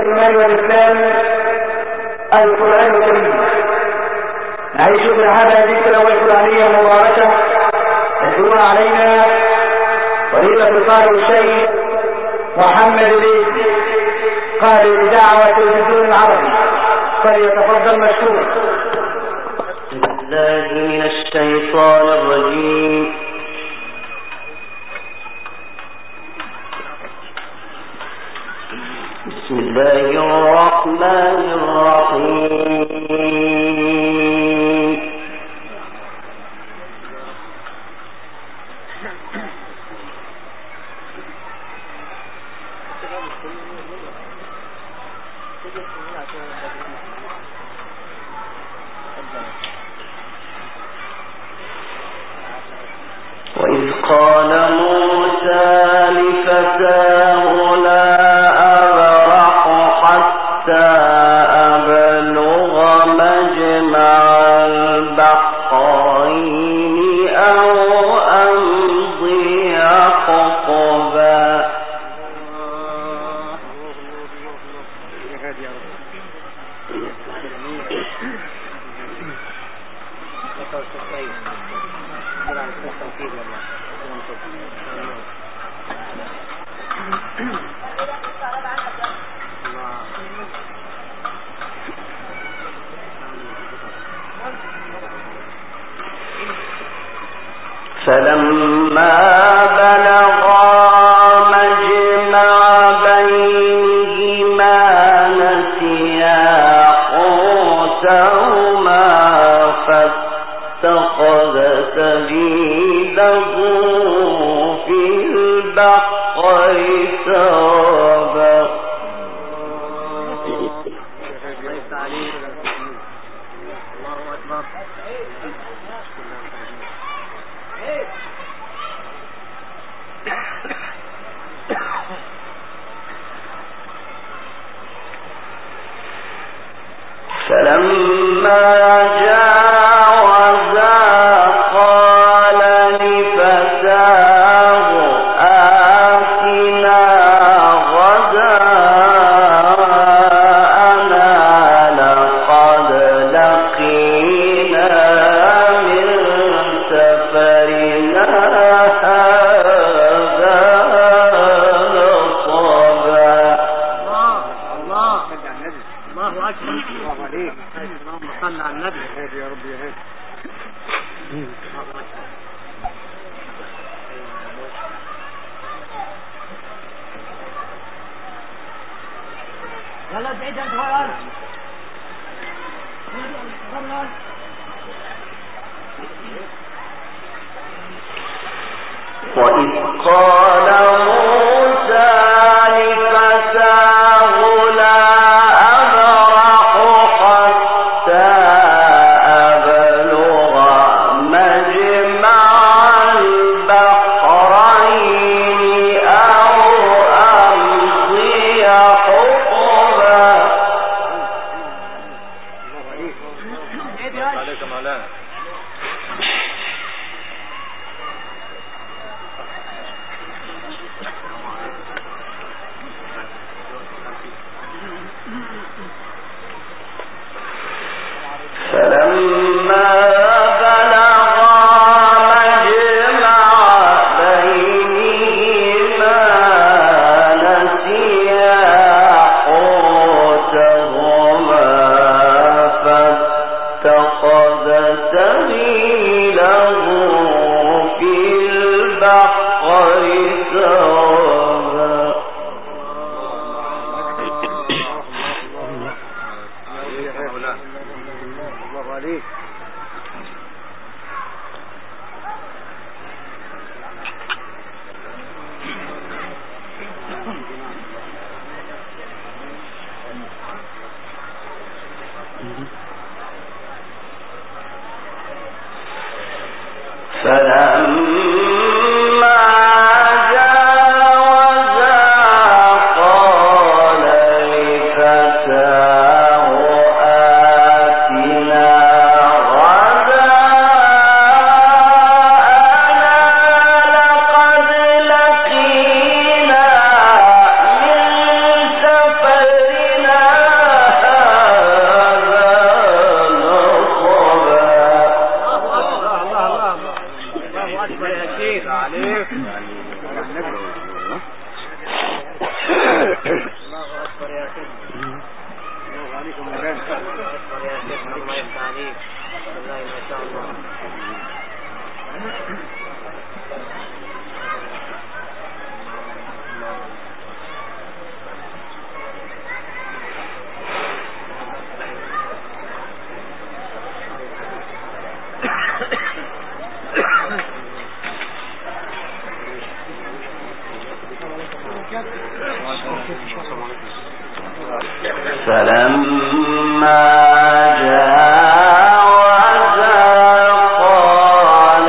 والإيمان والإسلام القرآن الكريم. نعيش في هذا الذكر والقرآنية المباركة يتلوها علينا فضيلة القارئ الشيخ محمد الإيسي قارئ الإذاعة والتلفزيون العربي، فليتفضل مشكورا. بسم الله من الشيطان الرجيم. بسم الله الرحمن الرحيم. وإذ قال موسى لفتاه لا أبرح حتى أبلغ مجمع البحرين أو أمضي حقبا. فلما بلغا مجمع بينهما نسيا حوتهما فاتخذ سبيله في البحر سربا. فلما جاوزا قال لفتاه آتنا غداءنا لقد لقينا من سفرنا هذا نصبا. الله أكبر. الله عليك. اللهم صل على النبي. هادي يا رب يا هادي. يلا بعيد انت وين؟ وإذ قال موسى لفتاه لا أبرح حتى أبلغ مجمع البحرين أو أمضي حقبا. عليك مولانا. فلما جاوزا قال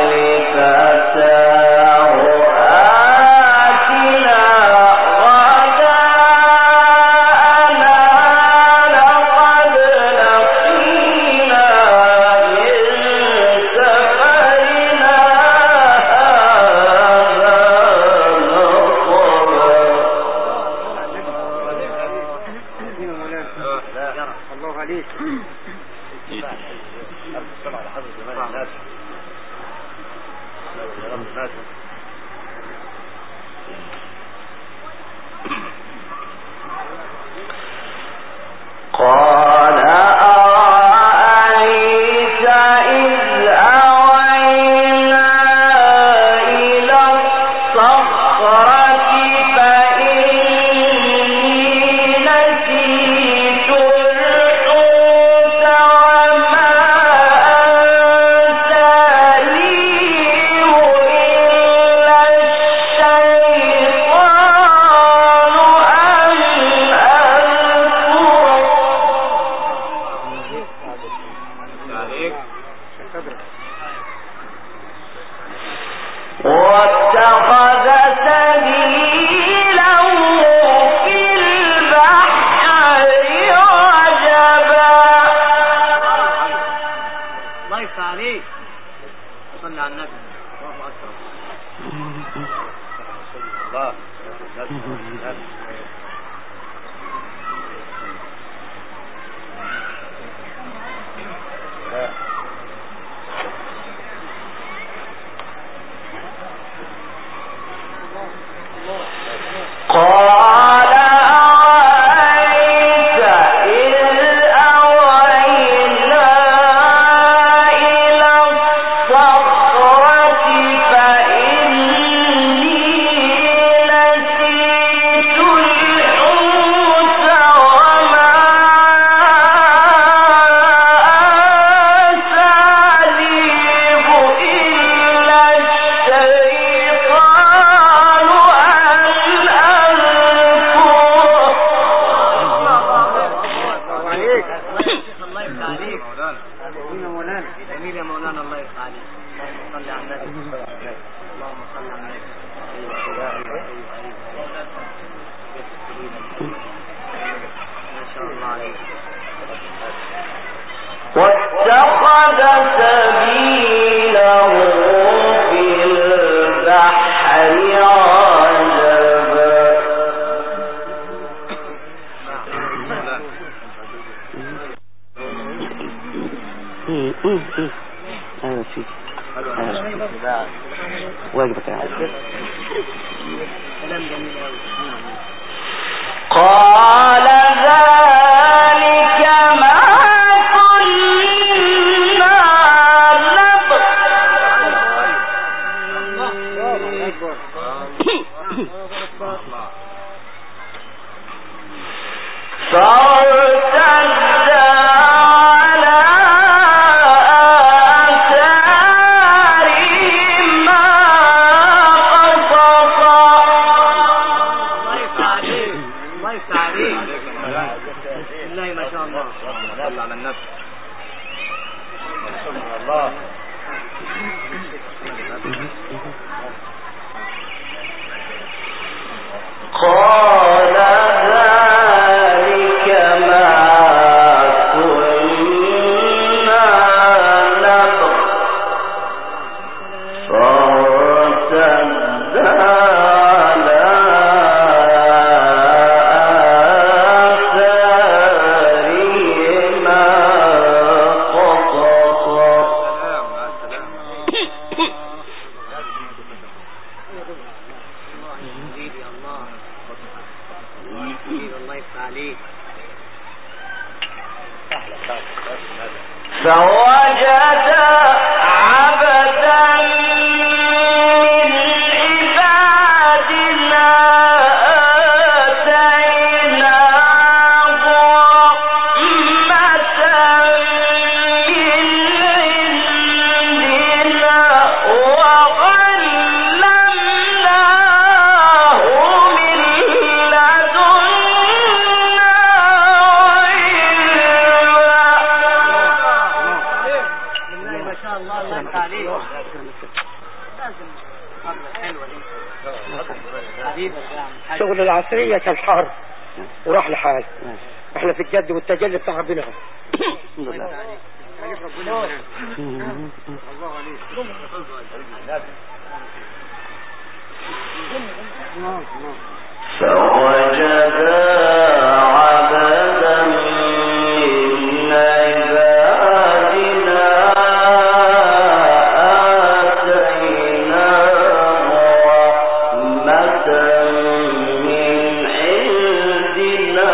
لفتاه آتنا غداءنا لقد لقينا من سفرنا هذا نصبا. الله عليك. قال أرأيت إذ أوينا إلى الصخرة فإني نسيت الحوت وما أنسانيه إلا الشيطان أن واتخذ سبيله في البحر عجبا. الله يفتح عليك. صلي على النبي. الله قال أرأيت إذ أوينا إلى الصخرة فإني نسيت الحوت وما أنسانيه إلا الشيطان جميل يا مولانا. الله يفتح عليك. صلي على النبي. اللهم صل على النبي. ما شاء الله عليك. واتخذ سبيله في البحر عجبا. ايوه فيك واجبك يا كلام جميل قوي. قال ذلك ما كنا نبغي. فارتدا على آثارهما قصصا. الله يفتح عليك. الله يفتح عليك. بسم الله ما شاء الله. صل على النبي. الله. قال ذلك ما كنا نبغي. فارتدا على آثارهما قصصا. الله يفتح عليك. فوجد عبدا من عبادنا آتيناه رحمة من عندنا وعلمناه من شغل العصرية كان حار وراح لحال. احنا في الجد والتجلي بتاع ربنا. فوجدا عبدا من عبادنا آتيناه رحمة من عندنا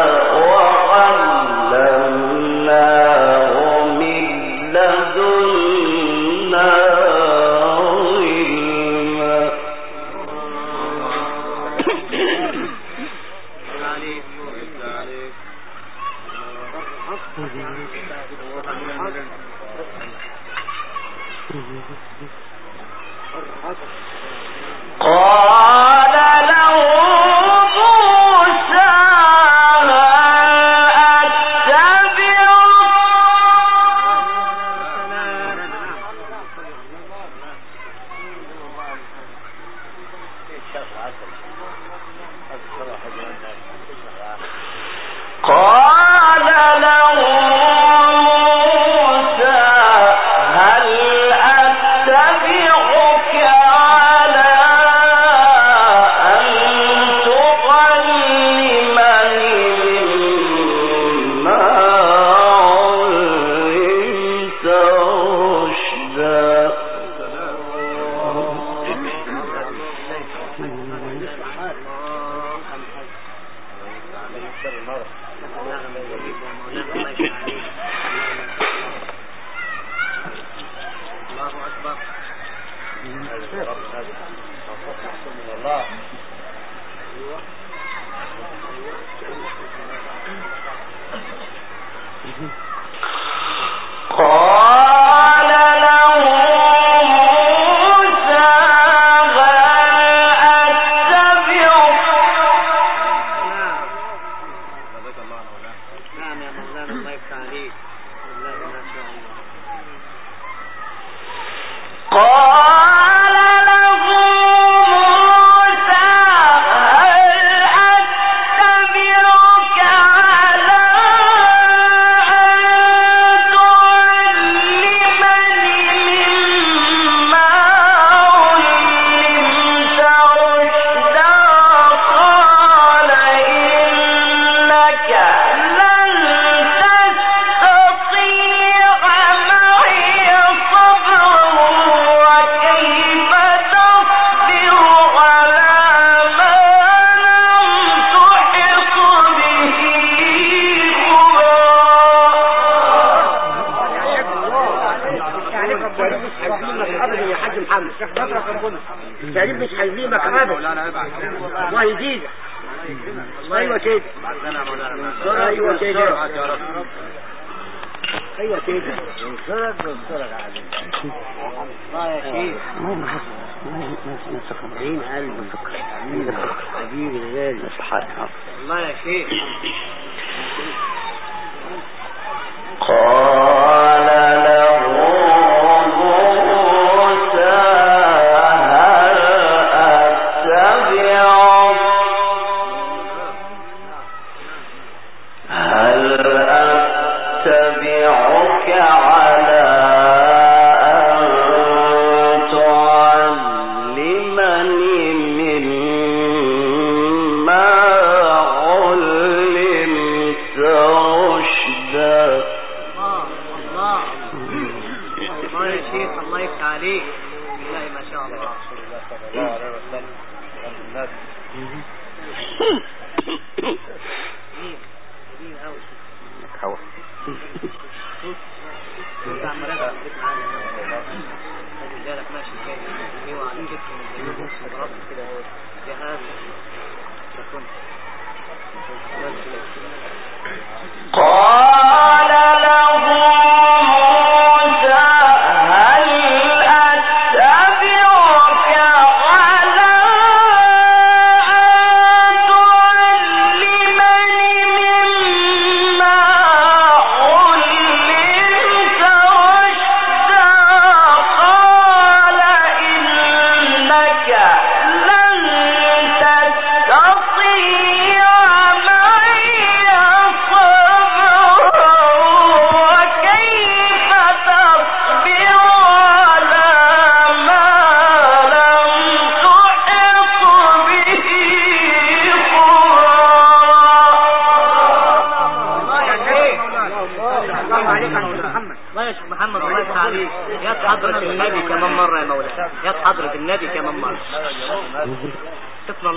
وعلمناه من لدنا قال له موسى هل أتبعك على أن تعلمني مما علمت رشدا. قال له موسى هل أتبعك. نعم يا مولانا الله يفتح عليك. والله ما شاء الله. قال له موسى هل أتبعك على التعليم مش هيظلمك ابدا. الله يزيدك. ايوه كده. ايوه كده. ايوه كده. الله يا شيخ. عين قلبك حبيبي الغالي. الله يا شيخ. قال له موسى هل أتبعك على أن تعلمني مما علمت رشدا. الله يا شيخ الله يفتح عليك. والله ما شاء الله. صلى الله عليه وسلم. قال له موسى هل أتبعك على أن تعلمني مما علمت رشدا. قال إنك لن تستطيع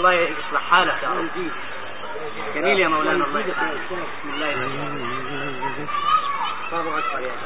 الله يصلح حالك يا رب. جميل يا مولانا، الله يسعدك. بسم الله الرحمن الرحيم. الله اكبر يا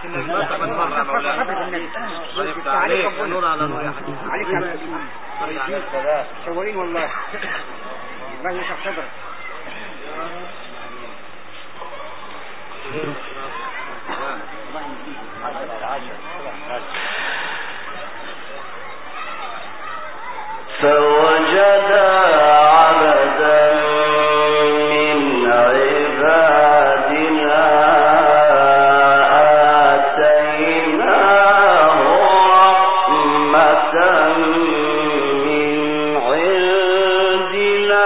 النبي مرة يا مولانا. عليك نور على نور يا حبيبي. عليك يا سلام شوالين والله. الله يشرح صدرك. فوجد عبدا من عبادنا آتيناه رحمة من عندنا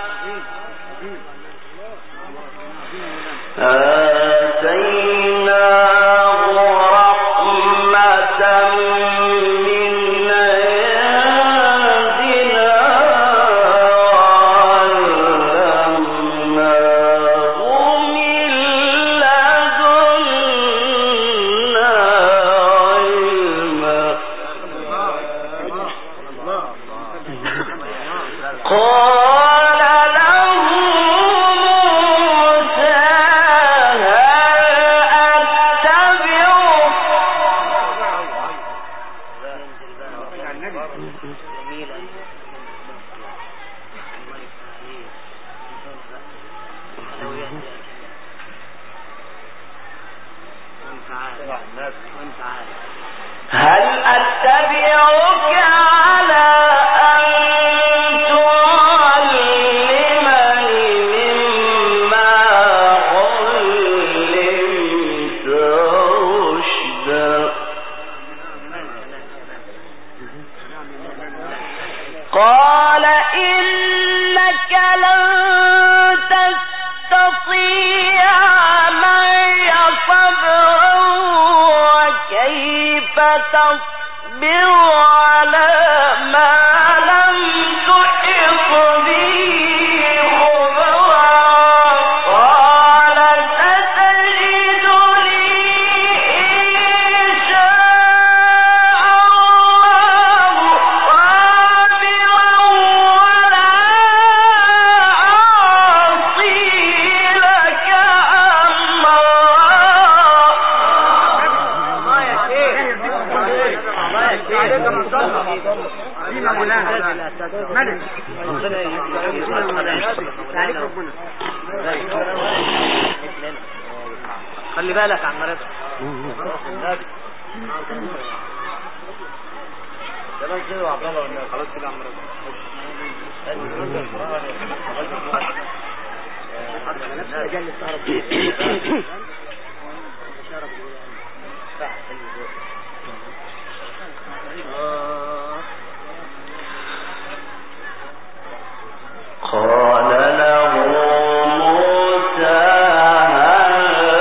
هل أتبعك على أن تعلمني مما علمت رشدا قال إنك لن تستطيع معي صبرا وكيف تصبر على ما لم تحط به خبرا قال ستجدني إن شاء الله صابرا ولا أعصي لك خلي بالك يا عم رضا. ده كده عبد الله خلاص كده يا عم رضا. قال له موسى هل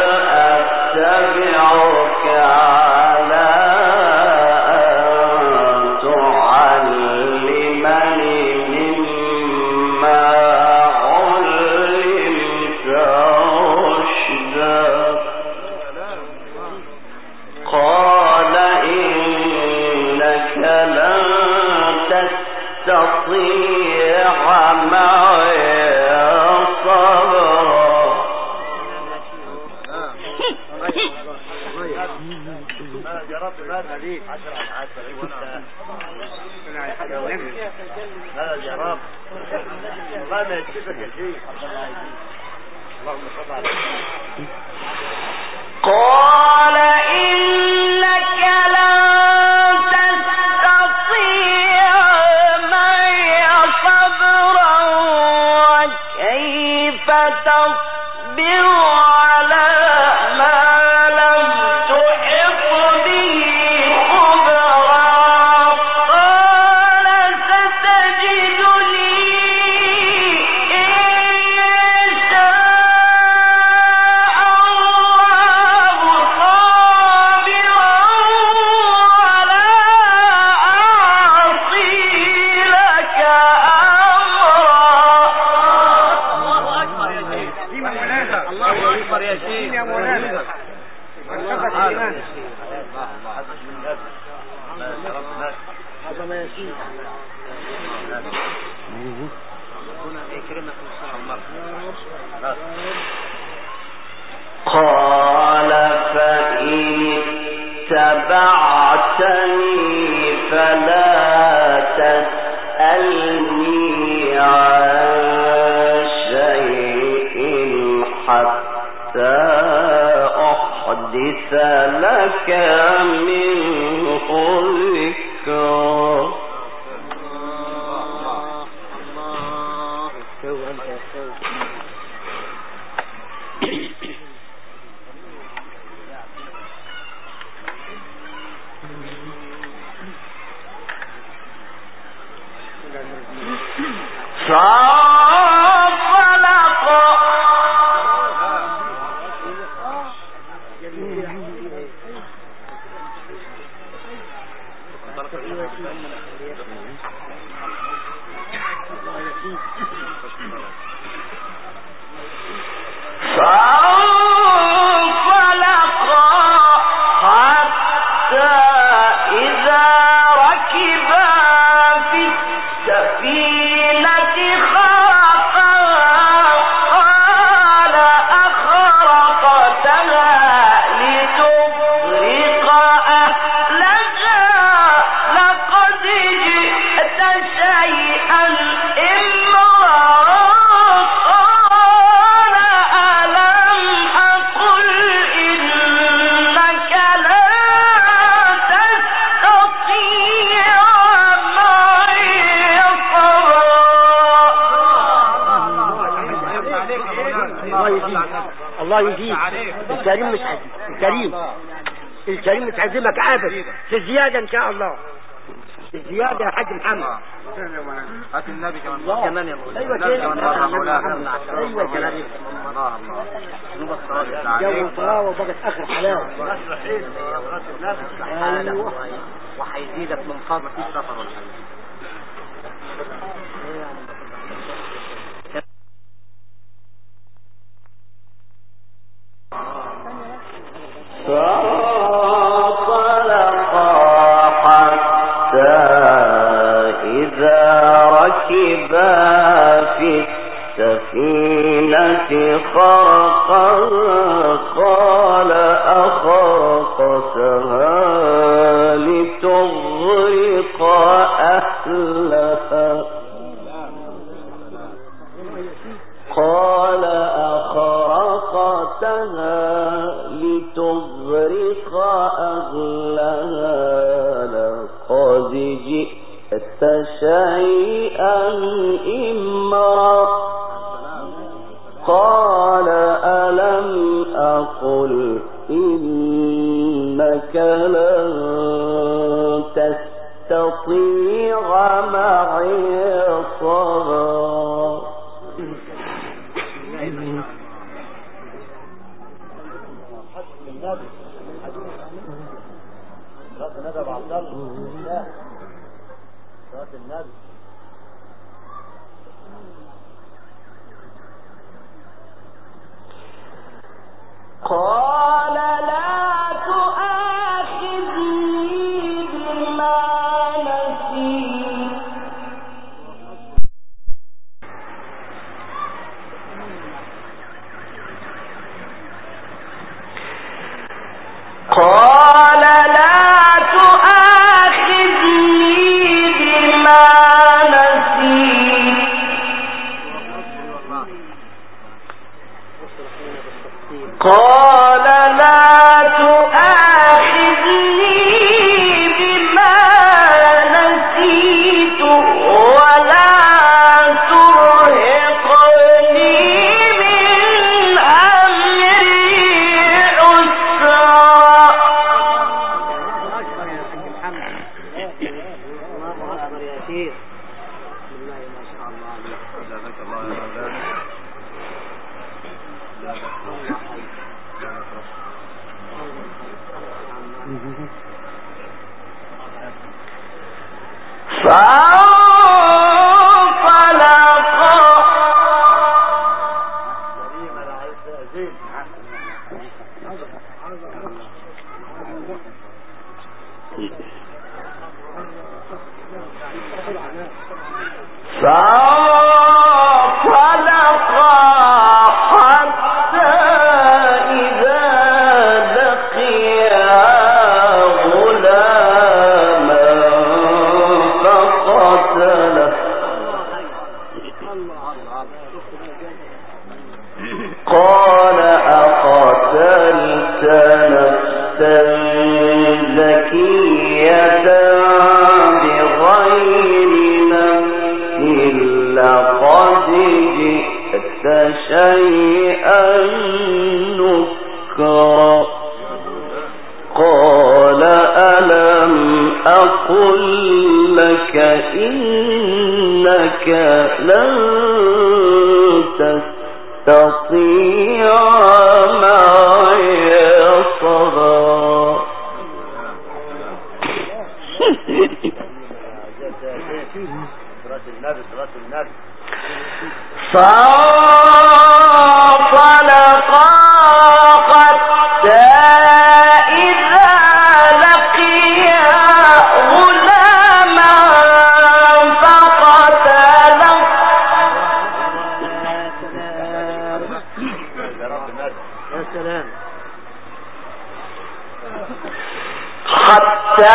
أتبعك على أن تعلمني مما علمت رشدا قال إنك لن تستطيع معي صبرا يا رب ماذا ليك 10 على 10 يا رب والله ما يكتفك يا شيخ. اللهم صل على قال إنك لن تستطيع معي صبرا وكيف تصبر على ما لم تحط به خبرا قال ستجدني إن شاء الله صابرا ولا أعصي لك الله أكبر يا شيخ يا مولانا. عظمة يا شيخ. قال فإن اتبعتني فلا تسألني عن شيء حتى أحدث لك منه ذكرا. الله يجيب. الكريم مش عازمك ابدا في الزياده ان شاء الله. الزياده يا حاج محمد. هات النبي كمان يا مولانا. ايوه كده. ايوه كده. جو طراوه وبقت اخر حلاوه. ايوه وهيزيدك من فضل في سفر ولا حاجه. فانطلقا حتى إذا ركبا في السفينة خرقها قال أخرقتها لتغرق أهلها قال أخرقتها لتغرق أهلها لقد جئت شيئا إمرا قال ألم أقل إنك لن تستطيع معي صبرا. قال لا تؤاخذني بما نسيت قال لا تؤاخذني بما نسيت قال لا تؤاخذني بما نسيت ولا ترهقني من أمري عسرا. فانطلقا حتى إذا لقيا سكرا قال ألم أقل لك إنك لن تستطيع معي صبرا فانطلقا حتى إذا لقيا غلاما فقتله حتى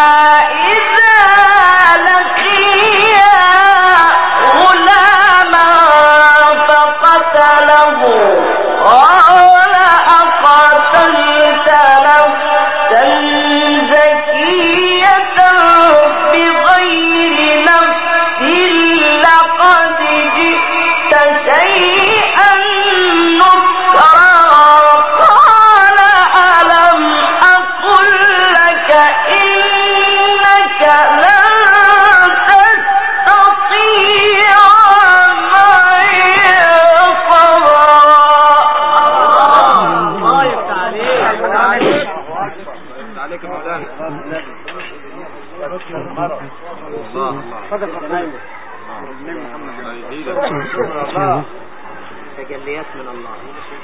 تجليات من الله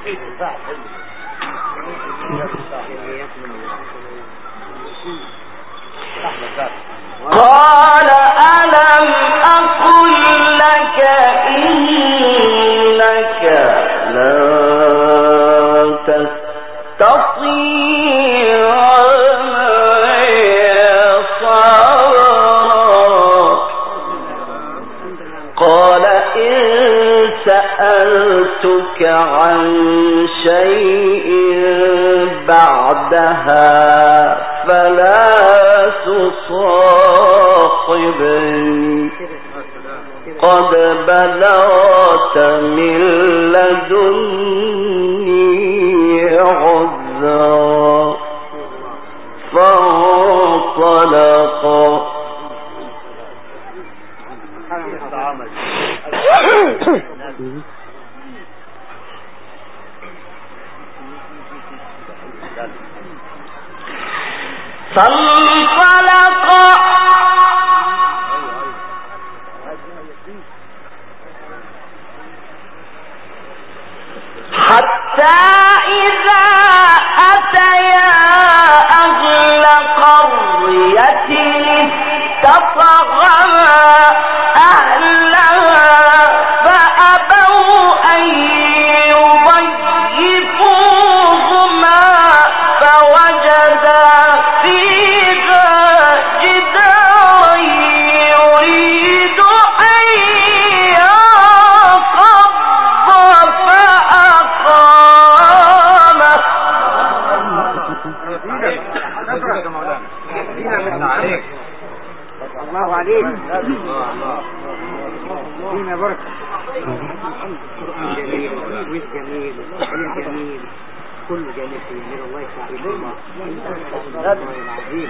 قال ألم أقل لك إنك لا تستطيع قال إن سألتك عن شيء بعدها فلا تصاحبني قد بلغت من لدني عذرا فانطلقا فانطلقا حتى إذا أتيا أهل قرية استطعما أهلها فأبوا أن يضيفوهما فوجدا فيها جدارا يريد أن ينقض فأقامه الله عليك دينا بركة جميل والجميل والجميل كل جميل في جميل الله يسعدك الله العظيم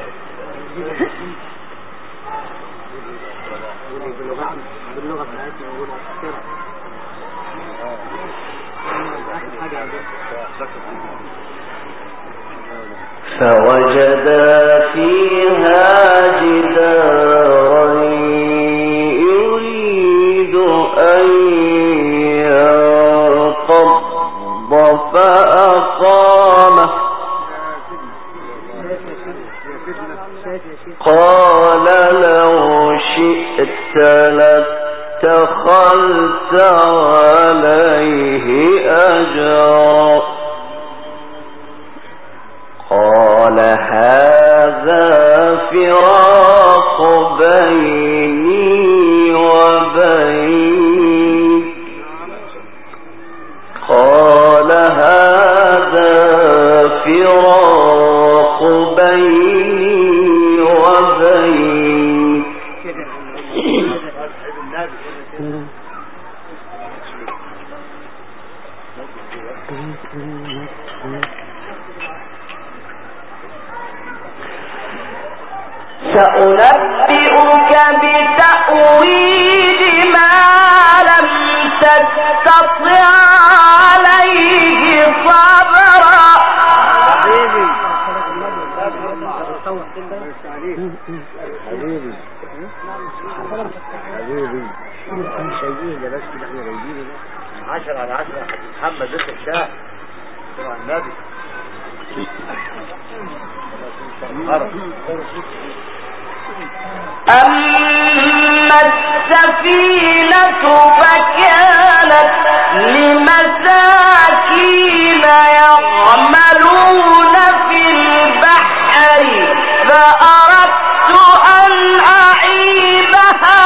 باللغة بتاعتنا نقول أكثر حاجة فوجدا فيها جدارا يريد أن ينقض فأقامه قال لو شئت لاتخذت عليه أجرا قال هذا فراق بيني وبينك قال هذا فراق بيني وبينك سأنبئك بتأويل ما لم تستطع عليه صبرا. حبيبي شايفين ده بس احنا جايبينه 10 على 10 محمد لسه الشاه النبي. أما السفينة فكانت لمساكين يعملون في البحر فأردت أن أعيبها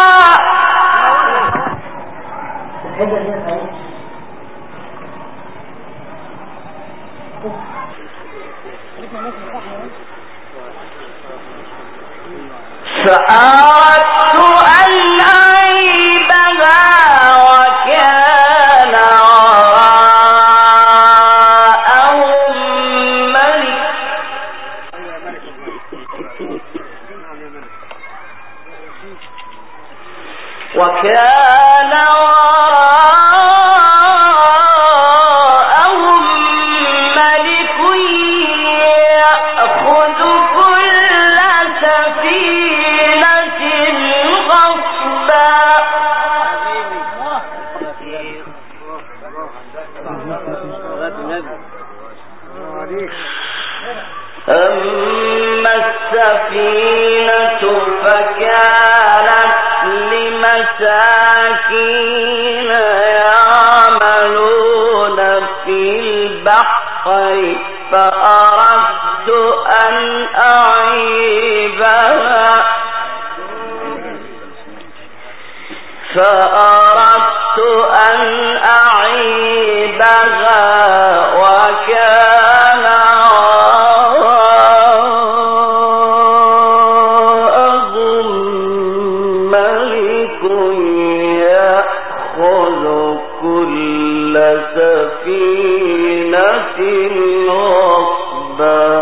وكان وراءهم ملك يأخذ كل سفينة غصبا. أما السفينة فكانت لمساكين يعملون في البحر فأردت أن أعيبها وكان وراءهم ملك يأخذ كل سفينة غصبا.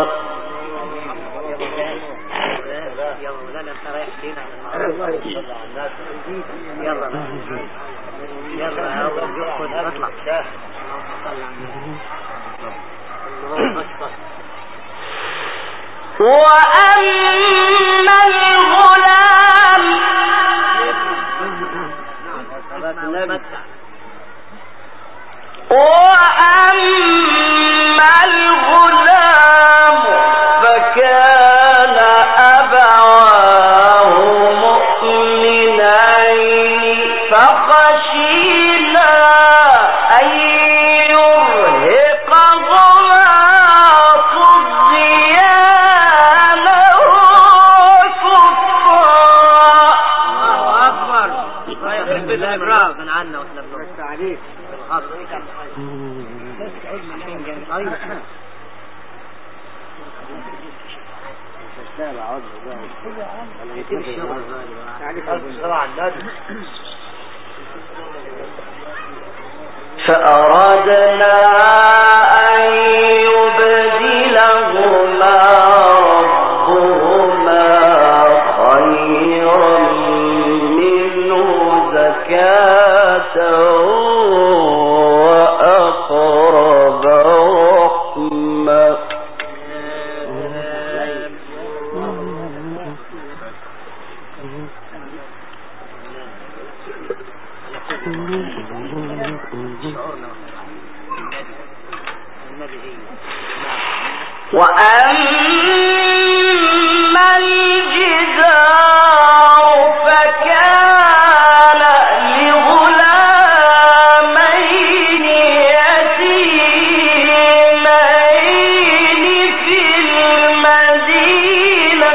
وأما الغلام فكان أبواه مؤمنين فخشينا أن يرهقهما طغيانا وكفرا. فأردنا أن يبدلهما ربهما خيرا منه زكاة وأقرب رحمة. وأما الجدار فكان لغلامين يتيمين في المدينة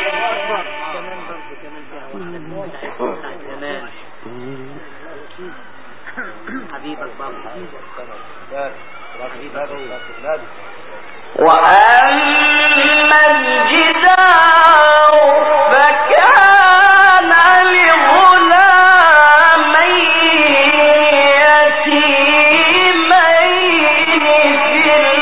وأما الجدار فكان لغلامين يتيمين في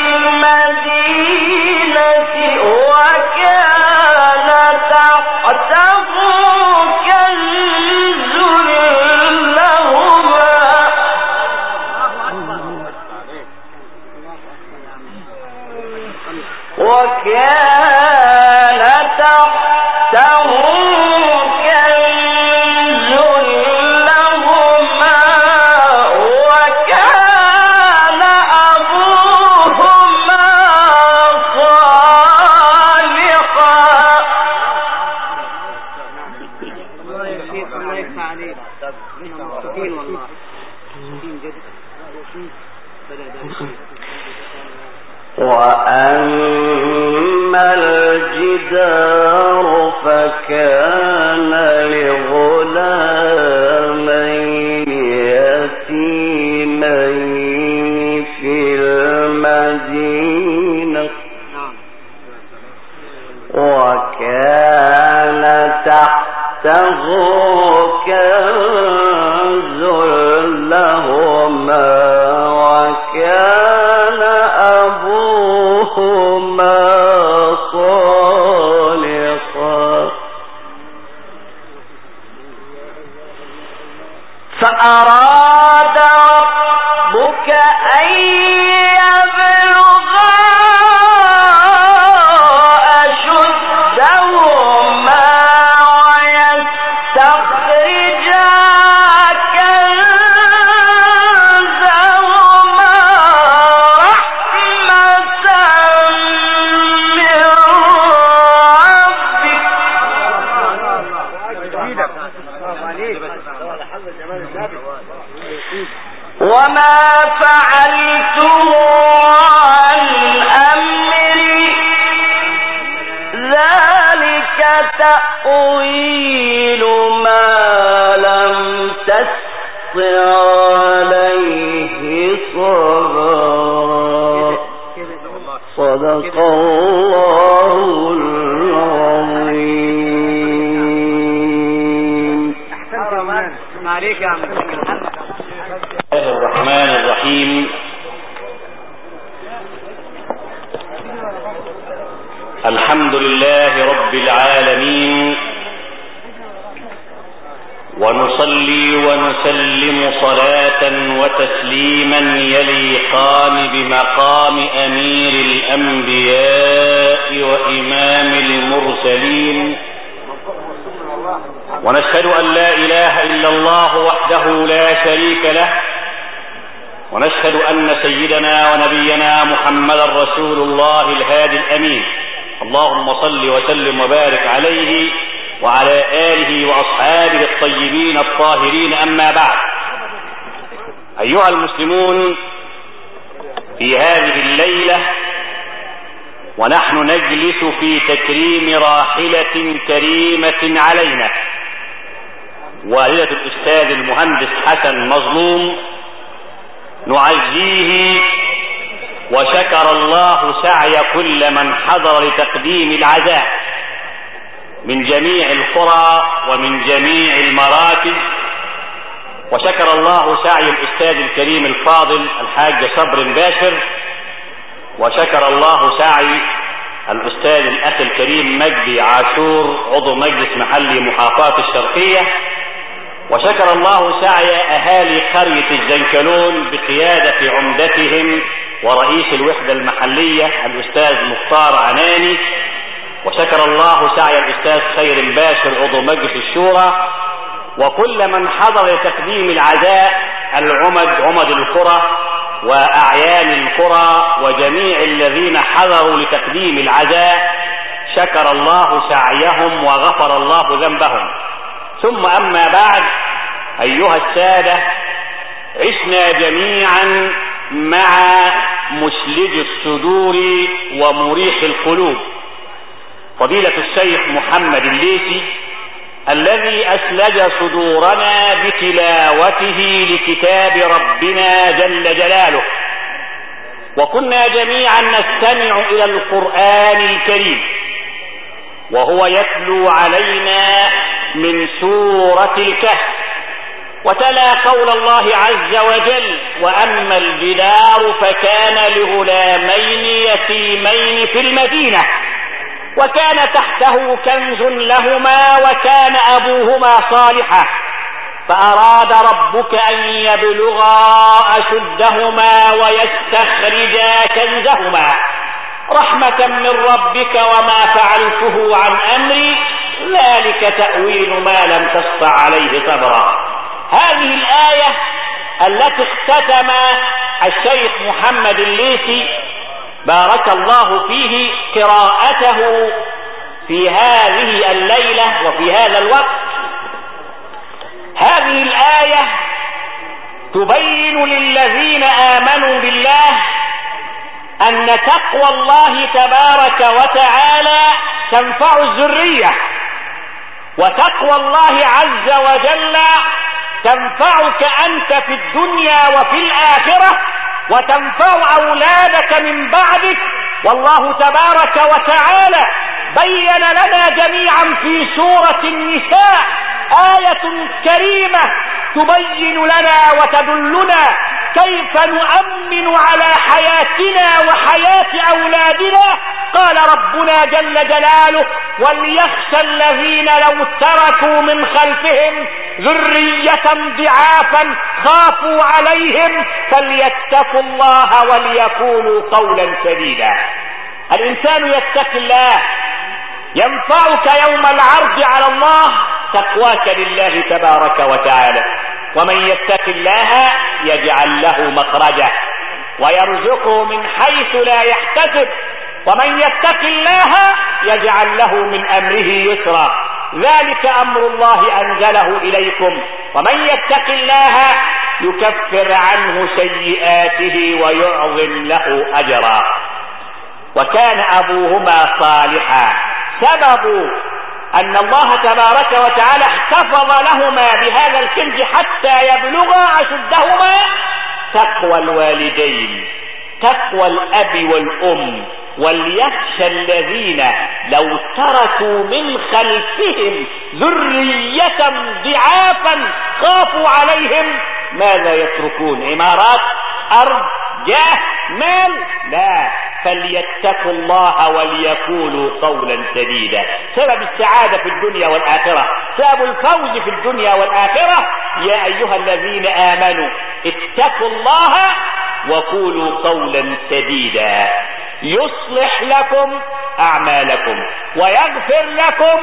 وكان تحته كنز لهما وكان أبوهما صالحا. الله يشفيك الله يفتح عليك. مبسوطين والله مبسوطين جدا. وأما الجدار فكان لغلامين يتيمين في المدينة وكان تحته كنز لهما وكان أبوهما صالحا فأراد ربك أن يبلغا أشدهما ويستخرجا كنزهما رحمة من ربك وما فعلته عن أمري ذلك تأويل ما لم تستطع عليه صبرا. صدق الله العظيم. أحسنت عليك يا عم محمد. الرحمن الرحيم. الحمد لله رب العالمين ونصلي ونسلم صلاة وتسليما يليقان بمقام أمير الأنبياء وإمام المرسلين ونشهد أن لا إله إلا الله وحده لا شريك له ونشهد أن سيدنا ونبينا محمدا رسول الله الهادي الأمين. اللهم صل وسلم وبارك عليه وعلى آله وأصحابه الطيبين الطاهرين. أما بعد، أيها المسلمون، في هذه الليلة ونحن نجلس في تكريم راحلة كريمة علينا، والدة الأستاذ المهندس حسن مظلوم، نعزيه وشكر الله سعي كل من حضر لتقديم العزاء من جميع القرى ومن جميع المراكز، وشكر الله سعي الأستاذ الكريم الفاضل الحاج صبر باشر، وشكر الله سعي الأستاذ الأخ الكريم مجدي عاشور عضو مجلس محلي محافظة الشرقية، وشكر الله سعي أهالي قرية الزنكلون بقيادة عمدتهم ورئيس الوحدة المحلية الأستاذ مختار عناني، وشكر الله سعي الأستاذ خير باشر عضو مجلس الشورى، وكل من حضر لتقديم العزاء، عمد القرى وأعيان القرى وجميع الذين حضروا لتقديم العزاء، شكر الله سعيهم وغفر الله ذنبهم. ثم أما بعد، أيها السادة، عشنا جميعا مع مسلج الصدور ومريح القلوب فضيلة الشيخ محمد الليثي، الذي أسلج صدورنا بتلاوته لكتاب ربنا جل جلاله، وكنا جميعا نستمع إلى القرآن الكريم وهو يتلو علينا من سورة الكهف، وتلا قول الله عز وجل: وأما الجدار فكان لغلامين يتيمين في المدينة وكان تحته كنز لهما وكان أبوهما صالحا فأراد ربك أن يبلغا أشدهما ويستخرجا كنزهما رحمة من ربك وما فعلته عن أمري ذلك تأويل ما لم تسطع عليه صبرا. هذه الآية التي اختتم الشيخ محمد الليثي بارك الله فيه قراءته في هذه الليلة وفي هذا الوقت، هذه الآية تبين للذين آمنوا بالله أن تقوى الله تبارك وتعالى تنفع الذرية، وتقوى الله عز وجل تنفعك أنت في الدنيا وفي الآخرة، وتنفع أولادك من بعدك. والله تبارك وتعالى بين لنا جميعا في سورة النساء آية كريمة تبين لنا وتدلنا كيف نؤمن على حياتنا وحياة أولادنا. قال ربنا جل جلاله: وليخشى الذين لو تركوا من خلفهم ذرية ضعافا خافوا عليهم فليتقوا الله وليقولوا قولا سديدا. الإنسان يتقي الله ينفعك يوم العرض على الله تقواك لله تبارك وتعالى. ومن يتق الله يجعل له مخرجا ويرزقه من حيث لا يحتسب، ومن يتق الله يجعل له من أمره يسرا. ذلك أمر الله أنزله إليكم، ومن يتق الله يكفر عنه سيئاته ويعظم له أجرا. وكان أبوهما صالحا، سبب أن الله تبارك وتعالى احتفظ لهما بهذا الكنز حتى يبلغا أشدهما تقوى الوالدين، تقوى الأب والأم. وليخشى الذين لو تركوا من خلفهم ذرية ضعافا خافوا عليهم ماذا يتركون؟ عمارات، أرض، جاه، مال؟ لا، فليتقوا الله وليقولوا قولا سديدا. سبب السعادة في الدنيا والآخرة، سبب الفوز في الدنيا والآخرة: يا أيها الذين آمنوا اتقوا الله وقولوا قولا سديدا يصلح لكم أعمالكم ويغفر لكم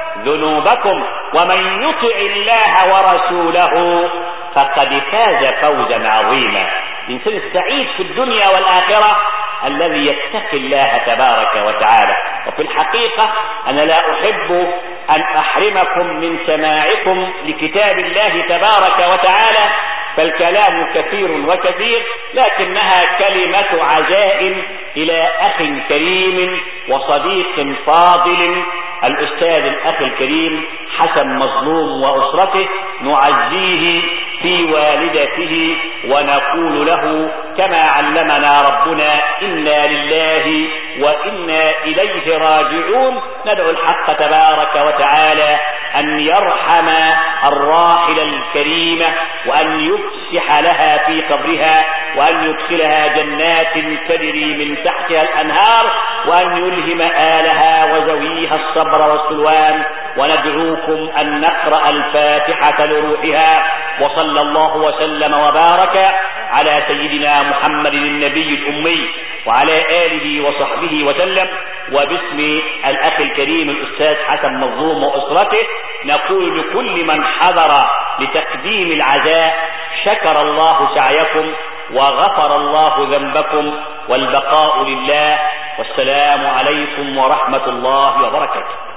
ذنوبكم ومن يطع الله ورسوله فقد فاز فوزا عظيما. الإنسان السعيد في الدنيا والآخرة الذي يتقي الله تبارك وتعالى. وفي الحقيقة أنا لا أحب أن أحرمكم من سماعكم لكتاب الله تبارك وتعالى، فالكلام كثير وكثير، لكنها كلمة عزاء إلى أخ كريم وصديق فاضل الأستاذ الأخ الكريم حسن مظلوم وأسرته. نعزيه في والدته ونقول له كما علمنا ربنا: إنا لله وإنا إليه راجعون. ندعو الحق تبارك وتعالى أن يرحم الراحل الكريمة، وأن يفسح لها في قبرها، وأن يدخلها جنات تجري من تحتها الأنهار، وأن يلهم آلها وزويها الصبر والسلوان. وندعوكم أن نقرأ الفاتحة لروحها. وصلى الله وسلم وبارك على سيدنا محمد النبي الأمي وعلى آله وصحبه وسلم. وباسم الأخ الكريم الأستاذ حسن مظلوم وأسرته نقول لكل من حضر لتقديم العزاء: شكر الله سعيكم وغفر الله ذنبكم، والبقاء لله، والسلام عليكم ورحمة الله وبركاته.